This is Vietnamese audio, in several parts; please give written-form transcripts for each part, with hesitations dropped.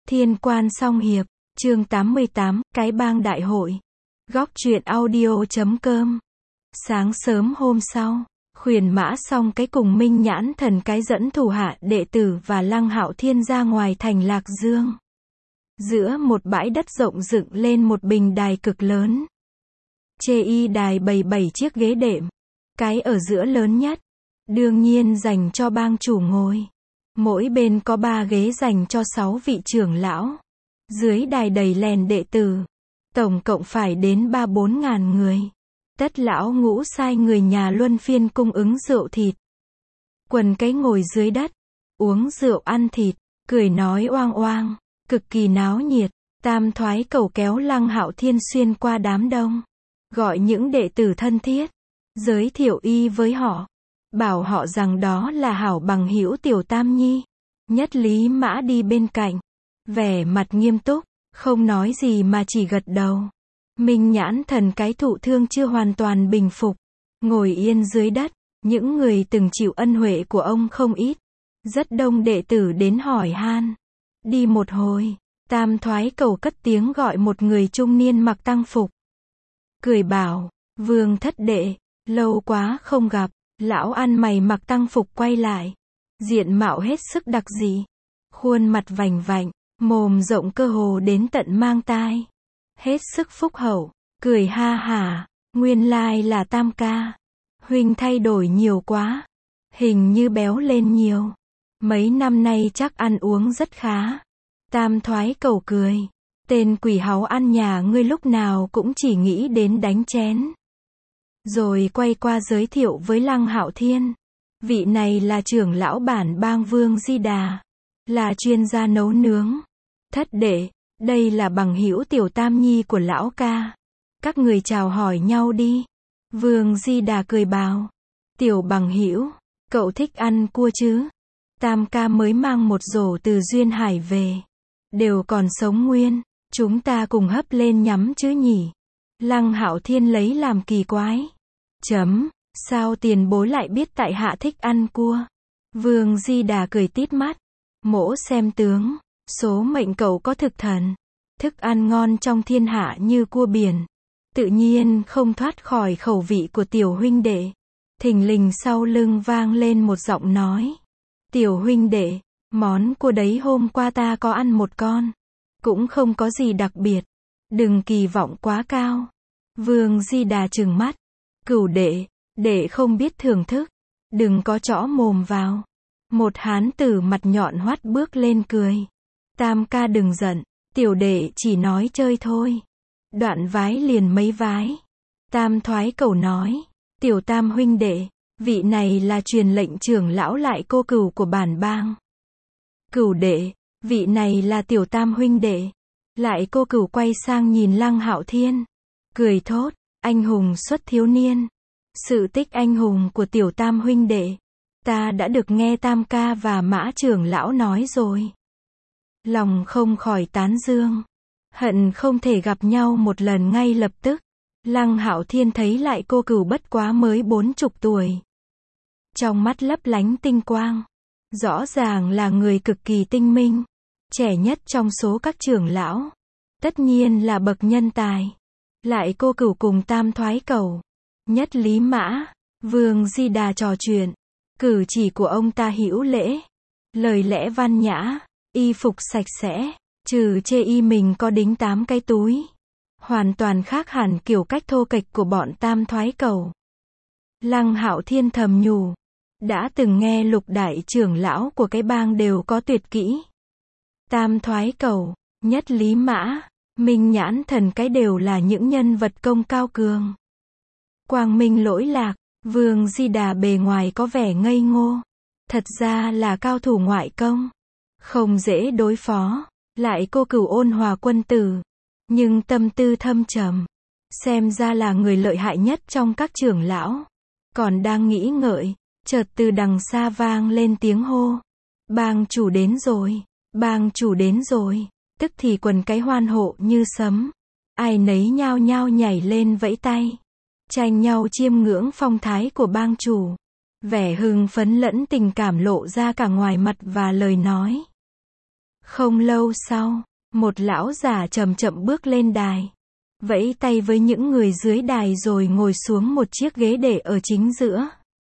Thiên Quan Song Hiệp, chương 88, Cái Bang Đại Hội. Góc truyện audio.com. Sáng sớm hôm sau, Khuyển Mã Song Cái cùng Minh Nhãn Thần Cái dẫn thủ hạ đệ tử và Lăng Hạo Thiên ra ngoài thành Lạc Dương. Giữa một bãi đất rộng dựng lên một bình đài cực lớn. Chê y đài bày 7 chiếc ghế đệm. Cái ở giữa lớn nhất, đương nhiên dành cho bang chủ ngồi. Mỗi bên có 3 ghế dành cho 6 vị trưởng lão. Dưới đài đầy lèn đệ tử. Tổng cộng phải đến 3-4 ngàn người. Tất lão ngũ sai người nhà luân phiên cung ứng rượu thịt. Quần Cái ngồi dưới đất, uống rượu ăn thịt, cười nói oang oang, cực kỳ náo nhiệt. Tam Thoái Cầu kéo Lăng Hạo Thiên xuyên qua đám đông. Gọi những đệ tử thân thiết. Giới thiệu y với họ. Bảo họ rằng đó là hảo bằng hữu Tiểu Tam Nhi. Nhất Lý Mã đi bên cạnh. Vẻ mặt nghiêm túc, không nói gì mà chỉ gật đầu. Minh Nhãn Thần Cái thụ thương chưa hoàn toàn bình phục. Ngồi yên dưới đất, những người từng chịu ân huệ của ông không ít. Rất đông đệ tử đến hỏi han. Đi một hồi, Tam Thoái Cầu cất tiếng gọi một người trung niên mặc tang phục. Cười bảo, Vương thất đệ, lâu quá không gặp. Lão ăn mày mặc tang phục quay lại. Diện mạo hết sức đặc dị. Khuôn mặt vành vạnh, mồm rộng cơ hồ đến tận mang tai. Hết sức phúc hậu, cười ha hả, nguyên lai là Tam ca. Huynh thay đổi nhiều quá. Hình như béo lên nhiều. Mấy năm nay chắc ăn uống rất khá. Tam Thoái Cầu cười. Tên quỷ háu ăn nhà ngươi lúc nào cũng chỉ nghĩ đến đánh chén. Rồi quay qua giới thiệu với Lăng Hạo Thiên. Vị này là trưởng lão bản bang Vương Di Đà. Là chuyên gia nấu nướng. Thất đệ, đây là bằng hữu Tiểu Tam Nhi của lão ca. Các người chào hỏi nhau đi. Vương Di Đà cười bảo. Tiểu bằng hữu, cậu thích ăn cua chứ? Tam ca mới mang một rổ từ Duyên Hải về. Đều còn sống nguyên. Chúng ta cùng hấp lên nhắm chứ nhỉ? Lăng Hạo Thiên lấy làm kỳ quái. Sao tiền bối lại biết tại hạ thích ăn cua? Vương Di Đà cười tít mắt. Mỗ xem tướng, số mệnh cậu có thực thần. Thức ăn ngon trong thiên hạ như cua biển. Tự nhiên không thoát khỏi khẩu vị của tiểu huynh đệ. Thình lình sau lưng vang lên một giọng nói. Tiểu huynh đệ, món cua đấy hôm qua ta có ăn một con. Cũng không có gì đặc biệt. Đừng kỳ vọng quá cao. Vương Di Đà trừng mắt. Cửu đệ, đệ không biết thưởng thức. Đừng có chõ mồm vào. Một hán tử mặt nhọn hoắt bước lên cười. Tam ca đừng giận. Tiểu đệ chỉ nói chơi thôi. Đoạn vái liền mấy vái. Tam Thoái Cầu nói. Tiểu Tam huynh đệ, vị này là truyền lệnh trưởng lão lại cô cửu của bản bang. Cửu đệ, vị này là Tiểu Tam huynh đệ. Lại cô cửu quay sang nhìn Lăng Hạo Thiên. Cười thốt, anh hùng xuất thiếu niên. Sự tích anh hùng của Tiểu Tam huynh đệ. Ta đã được nghe Tam ca và Mã trưởng lão nói rồi. Lòng không khỏi tán dương. Hận không thể gặp nhau một lần ngay lập tức. Lăng Hạo Thiên thấy lại cô cửu bất quá mới 40 tuổi. Trong mắt lấp lánh tinh quang. Rõ ràng là người cực kỳ tinh minh. Trẻ nhất trong số các trưởng lão. Tất nhiên là bậc nhân tài. Lại cô cửu cùng Tam Thoái Cầu. Nhất Lý Mã, Vương Di Đà trò chuyện. Cử chỉ của ông ta hữu lễ. Lời lẽ văn nhã. Y phục sạch sẽ. Trừ chê y mình có đính 8 cái túi. Hoàn toàn khác hẳn kiểu cách thô kệch của bọn Tam Thoái Cầu. Lăng Hạo Thiên thầm nhủ. Đã từng nghe lục đại trưởng lão của cái bang đều có tuyệt kỹ. Tam Thoái Cầu, Nhất Lý Mã, Minh Nhãn Thần Cái đều là những nhân vật công cao cường. Quang minh lỗi lạc, Vương Di Đà bề ngoài có vẻ ngây ngô. Thật ra là cao thủ ngoại công. Không dễ đối phó. Lại cô cửu ôn hòa quân tử. Nhưng tâm tư thâm trầm. Xem ra là người lợi hại nhất trong các trưởng lão. Còn đang nghĩ ngợi, chợt từ đằng xa vang lên tiếng hô. Bang chủ đến rồi, bang chủ đến rồi. Tức thì quần Cái hoan hộ như sấm. Ai nấy nhao nhao nhảy lên vẫy tay. Tranh nhau chiêm ngưỡng phong thái của bang chủ. Vẻ hưng phấn lẫn tình cảm lộ ra cả ngoài mặt và lời nói. Không lâu sau, một lão già chậm chậm bước lên đài, vẫy tay với những người dưới đài rồi ngồi xuống một chiếc ghế để ở chính giữa.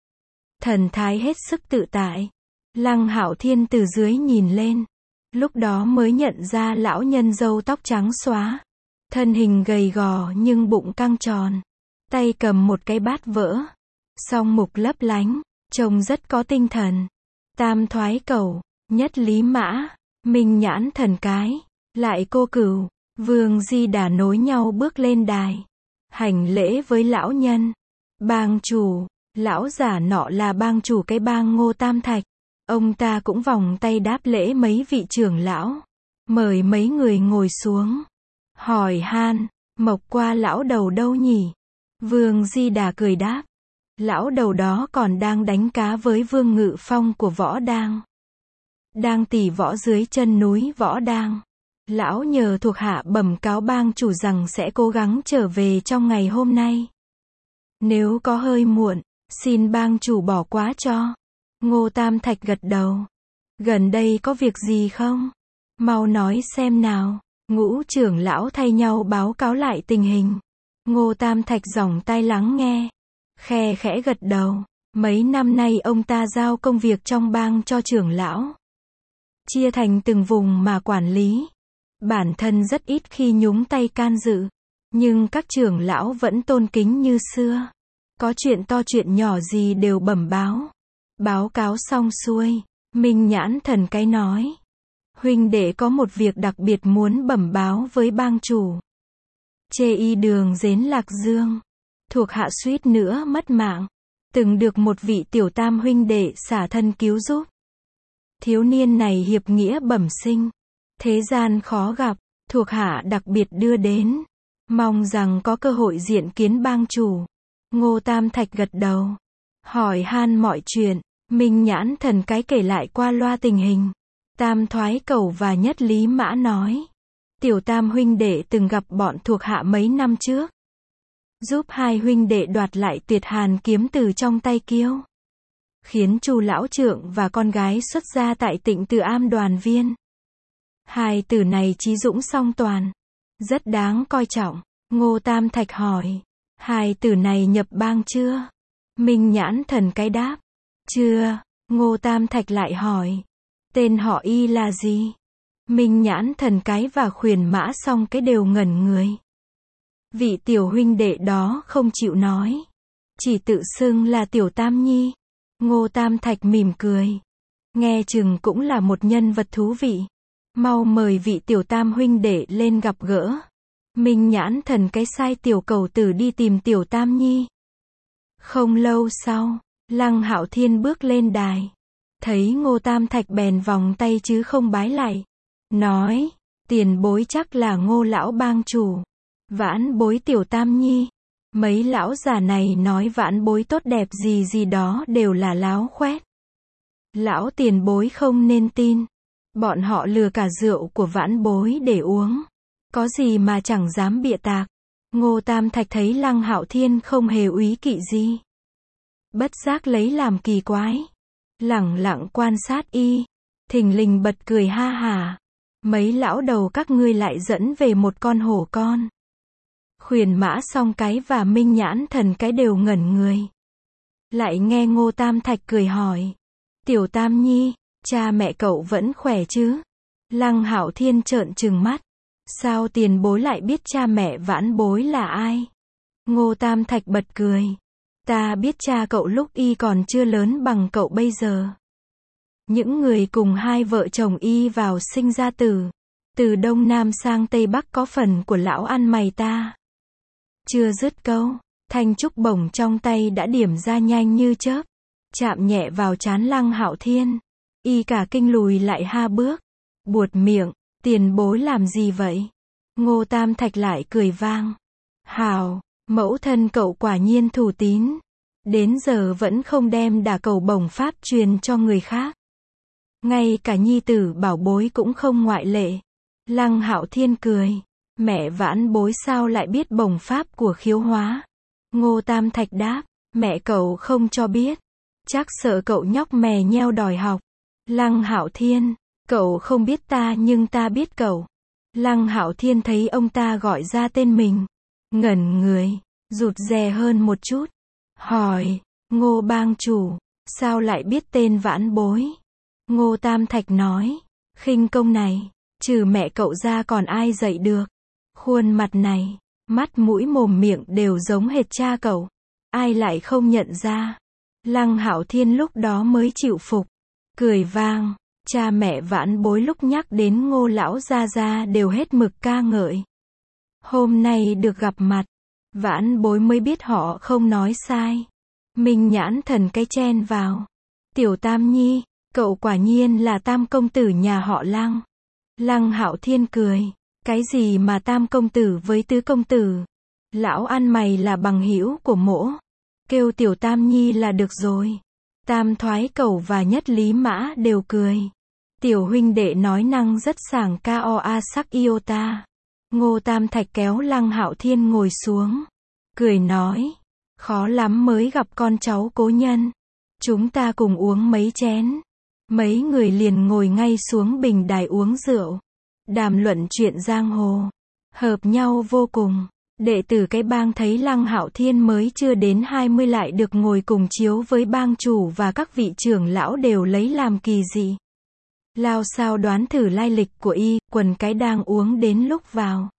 Thần thái hết sức tự tại. Lăng Hạo Thiên từ dưới nhìn lên, lúc đó mới nhận ra lão nhân râu tóc trắng xóa, thân hình gầy gò nhưng bụng căng tròn, tay cầm một cái bát vỡ, song mục lấp lánh, trông rất có tinh thần. Tam Thoái Cẩu, Nhất Lý Mã, Minh Nhãn Thần Cái, lại Cô Cửu, Vương Di Đà nối nhau bước lên đài, hành lễ với lão nhân. Bang chủ, lão giả nọ là bang chủ cái bang Ngô Tam Thạch. Ông ta cũng vòng tay đáp lễ mấy vị trưởng lão, mời mấy người ngồi xuống. Hỏi han, Mộc Qua lão đầu đâu nhỉ? Vương Di Đà cười đáp, lão đầu đó còn đang đánh cá với Vương Ngự Phong của Võ Đang. Đang tỉ võ dưới chân núi Võ Đang. Lão nhờ thuộc hạ bẩm cáo bang chủ rằng sẽ cố gắng trở về trong ngày hôm nay. Nếu có hơi muộn, xin bang chủ bỏ qua cho. Ngô Tam Thạch gật đầu. Gần đây có việc gì không? Mau nói xem nào. Ngũ trưởng lão thay nhau báo cáo lại tình hình. Ngô Tam Thạch dòng tai lắng nghe, khe khẽ gật đầu. Mấy năm nay ông ta giao công việc trong bang cho trưởng lão, chia thành từng vùng mà quản lý. Bản thân rất ít khi nhúng tay can dự, nhưng các trưởng lão vẫn tôn kính như xưa. Có chuyện to chuyện nhỏ gì đều bẩm báo. Báo cáo xong xuôi, Minh Nhãn Thần Cái nói, huynh đệ có một việc đặc biệt muốn bẩm báo với bang chủ. Chê y đường Dến Lạc Dương, thuộc hạ suýt nữa mất mạng, từng được một vị tiểu tam huynh đệ xả thân cứu giúp. Thiếu niên này hiệp nghĩa bẩm sinh, thế gian khó gặp, thuộc hạ đặc biệt đưa đến, mong rằng có cơ hội diện kiến bang chủ. Ngô Tam Thạch gật đầu, hỏi han mọi chuyện. Minh Nhãn Thần Cái kể lại qua loa tình hình. Tam Thoái Cẩu và Nhất Lý Mã nói, tiểu tam huynh đệ từng gặp bọn thuộc hạ mấy năm trước, giúp hai huynh đệ đoạt lại Tuyệt Hàn kiếm từ trong tay Kiêu, khiến Chu lão trượng và con gái xuất gia tại Tịnh Từ Am đoàn viên. Hai từ này trí dũng song toàn, rất đáng coi trọng. Ngô Tam Thạch hỏi, hai từ này nhập bang chưa? Minh Nhãn Thần Cái đáp, chưa. Ngô Tam Thạch lại hỏi, tên họ y là gì? Minh Nhãn Thần Cái và Khuyển Mã Song Cái đều ngẩn người. Vị tiểu huynh đệ đó không chịu nói, chỉ tự xưng là tiểu Tam Nhi. Ngô Tam Thạch mỉm cười, nghe chừng cũng là một nhân vật thú vị. Mau mời vị tiểu tam huynh đệ lên gặp gỡ. Minh Nhãn Thần Cái sai tiểu cầu tử đi tìm tiểu Tam Nhi. Không lâu sau, Lăng Hạo Thiên bước lên đài, thấy Ngô Tam Thạch bèn vòng tay chứ không bái lại, nói, tiền bối chắc là Ngô lão bang chủ, vãn bối tiểu Tam Nhi. Mấy lão già này nói vãn bối tốt đẹp gì gì đó đều là láo khoét. Lão tiền bối không nên tin, bọn họ lừa cả rượu của vãn bối để uống, có gì mà chẳng dám bịa tạc. Ngô Tam Thạch thấy Lăng Hạo Thiên không hề úy kỵ gì, bất giác lấy làm kỳ quái, lẳng lặng quan sát y, thình lình bật cười ha hả. Mấy lão đầu các ngươi lại dẫn về một con hổ con. Khuyển Mã Song Cái và Minh Nhãn Thần Cái đều ngẩn người. Lại nghe Ngô Tam Thạch cười hỏi, tiểu Tam Nhi, cha mẹ cậu vẫn khỏe chứ? Lăng Hạo Thiên trợn trừng mắt, sao tiền bối lại biết cha mẹ vãn bối là ai? Ngô Tam Thạch bật cười, ta biết cha cậu lúc y còn chưa lớn bằng cậu bây giờ. Những người cùng hai vợ chồng y vào sinh ra tử, từ Đông Nam sang Tây Bắc có phần của lão ăn mày ta. Chưa dứt câu, thanh trúc bổng trong tay đã điểm ra nhanh như chớp, chạm nhẹ vào trán Lăng Hạo Thiên. Y cả kinh lùi lại 2 bước, buột miệng, tiền bối làm gì vậy? Ngô Tam Thạch lại cười vang, hào, mẫu thân cậu quả nhiên thủ tín, đến giờ vẫn không đem đả cầu bổng pháp truyền cho người khác. Ngay cả nhi tử bảo bối cũng không ngoại lệ. Lăng Hạo Thiên cười, mẹ vãn bối sao lại biết bổng pháp của Khiếu Hóa? Ngô Tam Thạch đáp, mẹ cậu không cho biết, chắc sợ cậu nhóc mè nheo đòi học. Lăng Hạo Thiên, Cậu không biết ta nhưng ta biết cậu. Lăng Hạo Thiên thấy ông ta gọi ra tên mình. Ngẩn người, rụt rè hơn một chút. Hỏi, Ngô bang chủ, sao lại biết tên Vãn Bối? Ngô Tam Thạch nói, khinh công này, trừ mẹ cậu ra còn ai dạy được. Khuôn mặt này, mắt mũi mồm miệng đều giống hệt cha cậu. Ai lại không nhận ra. Lăng Hạo Thiên lúc đó mới chịu phục. Cười vang, cha mẹ Vãn Bối lúc nhắc đến Ngô lão gia gia đều hết mực ca ngợi. Hôm nay được gặp mặt, Vãn Bối mới biết họ không nói sai. Minh Nhãn Thần cái chen vào. Tiểu Tam Nhi, cậu quả nhiên là Tam công tử nhà họ Lăng. Lăng Hạo Thiên cười, cái gì mà Tam công tử với Tứ công tử? Lão ăn mày là bằng hữu của mỗ. Kêu Tiểu Tam Nhi là được rồi. Tam Thoái Cẩu và Nhất Lý Mã đều cười. Tiểu huynh đệ nói năng rất sảng koa sắc iota. Ngô Tam Thạch kéo Lăng Hạo Thiên ngồi xuống. Cười nói, khó lắm mới gặp con cháu cố nhân. Chúng ta cùng uống mấy chén. Mấy người liền ngồi ngay xuống bình đài uống rượu. Đàm luận chuyện giang hồ. Hợp nhau vô cùng. Đệ tử cái bang thấy Lăng Hạo Thiên mới chưa đến 20 lại được ngồi cùng chiếu với bang chủ và các vị trưởng lão đều lấy làm kỳ dị. Lao sao đoán thử lai lịch của y, quần cái đang uống đến lúc vào.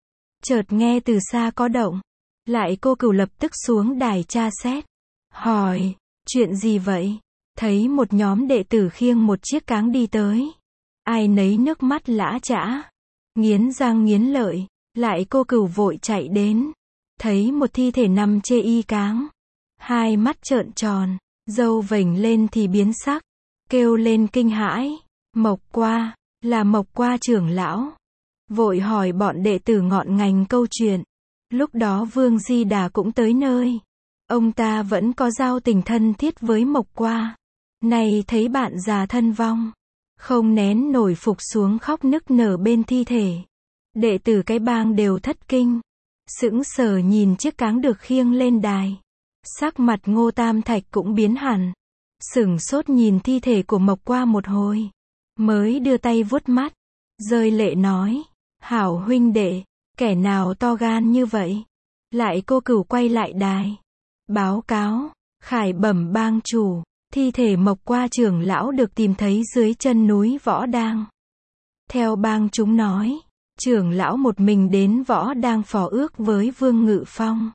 Chợt nghe từ xa có động. Lại cô Cửu lập tức xuống đài tra xét. Hỏi, chuyện gì vậy? Thấy một nhóm đệ tử khiêng một chiếc cáng đi tới. Ai nấy nước mắt lã chã. Nghiến răng nghiến lợi. Lại cô Cửu vội chạy đến. Thấy một thi thể nằm chê y cáng. Hai mắt trợn tròn. Râu vểnh lên thì biến sắc. Kêu lên kinh hãi. Mộc Qua, là Mộc Qua trưởng lão. Vội hỏi bọn đệ tử ngọn ngành câu chuyện. Lúc đó Vương Di Đà cũng tới nơi. Ông ta vẫn có giao tình thân thiết với Mộc Qua. Này thấy bạn già thân vong. Không nén nổi phục xuống khóc nức nở bên thi thể. Đệ tử cái bang đều thất kinh. Sững sờ nhìn chiếc cáng được khiêng lên đài. Sắc mặt Ngô Tam Thạch cũng biến hẳn. Sửng sốt nhìn thi thể của Mộc Qua một hồi. Mới đưa tay vuốt mắt. Rơi lệ nói. Hảo huynh đệ, kẻ nào to gan như vậy? Lại cô Cửu quay lại đài. Báo cáo, khải bẩm bang chủ. Thi thể Mộc Qua trưởng lão được tìm thấy dưới chân núi Võ Đang. Theo bang chúng nói, trưởng lão một mình đến Võ Đang phò ước với Vương Ngự Phong.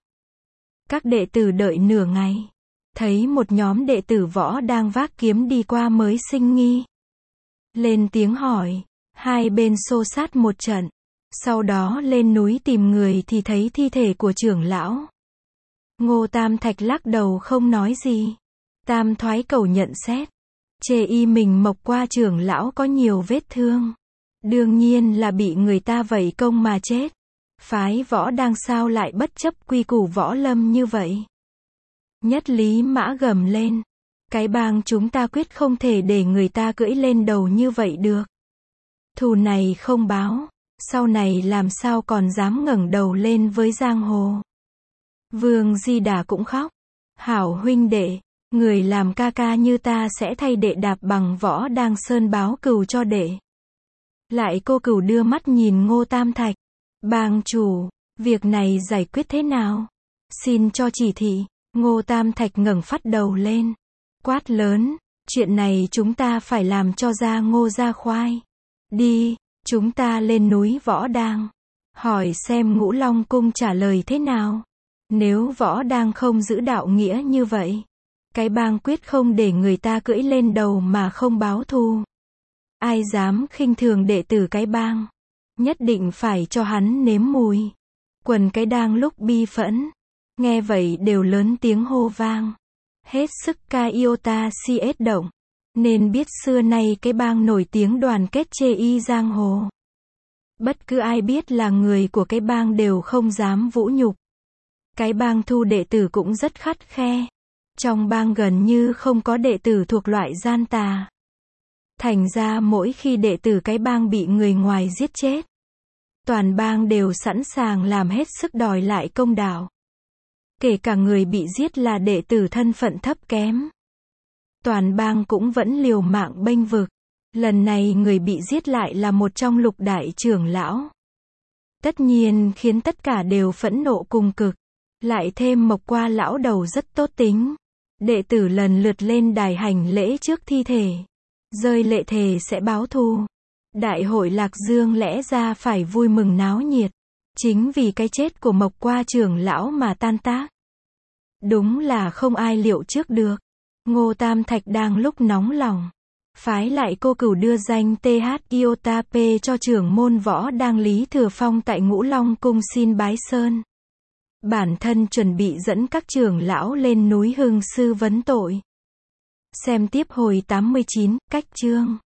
Các đệ tử đợi nửa ngày. Thấy một nhóm đệ tử Võ Đang vác kiếm đi qua mới sinh nghi. Lên tiếng hỏi. Hai bên xô sát một trận. Sau đó lên núi tìm người thì thấy thi thể của trưởng lão. Ngô Tam Thạch lắc đầu không nói gì. Tam Thoái Cẩu nhận xét. Chê y mình Mộc Qua trưởng lão có nhiều vết thương. Đương nhiên là bị người ta vây công mà chết. Phái Võ Đang sao lại bất chấp quy củ võ lâm như vậy? Nhất Lý Mã gầm lên. Cái bang chúng ta quyết không thể để người ta cưỡi lên đầu như vậy được. Thù này không báo, sau này làm sao còn dám ngẩng đầu lên với giang hồ. Vương Di Đà cũng khóc. Hảo huynh đệ, người làm ca ca như ta sẽ thay đệ đạp bằng Võ Đang sơn báo cừu cho đệ. Lại cô Cửu đưa mắt nhìn Ngô Tam Thạch. Bang chủ, việc này giải quyết thế nào? Xin cho chỉ thị. Ngô Tam Thạch ngẩng phắt đầu lên. Quát lớn, chuyện này chúng ta phải làm cho ra Ngô ra khoai. Đi, chúng ta lên núi Võ Đang. Hỏi xem Ngũ Long Cung trả lời thế nào. Nếu Võ Đang không giữ đạo nghĩa như vậy, cái bang quyết không để người ta cưỡi lên đầu mà không báo thù. Ai dám khinh thường đệ tử cái bang, nhất định phải cho hắn nếm mùi. Quần cái đang lúc bi phẫn, nghe vậy đều lớn tiếng hô vang. Hết sức ca iota cs động. Nên biết xưa nay cái bang nổi tiếng đoàn kết chê y giang hồ. Bất cứ ai biết là người của cái bang đều không dám vũ nhục. Cái bang thu đệ tử cũng rất khắt khe. Trong bang gần như không có đệ tử thuộc loại gian tà. Thành ra mỗi khi đệ tử cái bang bị người ngoài giết chết, toàn bang đều sẵn sàng làm hết sức đòi lại công đạo. Kể cả người bị giết là đệ tử thân phận thấp kém, toàn bang cũng vẫn liều mạng bênh vực. Lần này người bị giết lại là một trong lục đại trưởng lão. Tất nhiên khiến tất cả đều phẫn nộ cùng cực. Lại thêm Mộc Qua lão đầu rất tốt tính. Đệ tử lần lượt lên đài hành lễ trước thi thể. Rơi lệ thề sẽ báo thù. Đại hội Lạc Dương lẽ ra phải vui mừng náo nhiệt. Chính vì cái chết của Mộc Qua trưởng lão mà tan tác. Đúng là không ai liệu trước được. Ngô Tam Thạch đang lúc nóng lòng. Phái lại cô cửu đưa danh TH Iotape cho trưởng môn võ đang Lý Thừa Phong tại Ngũ Long Cung xin bái sơn. Bản thân chuẩn bị dẫn các trưởng lão lên núi Hưng Sư vấn tội. Xem tiếp hồi 89, cách chương.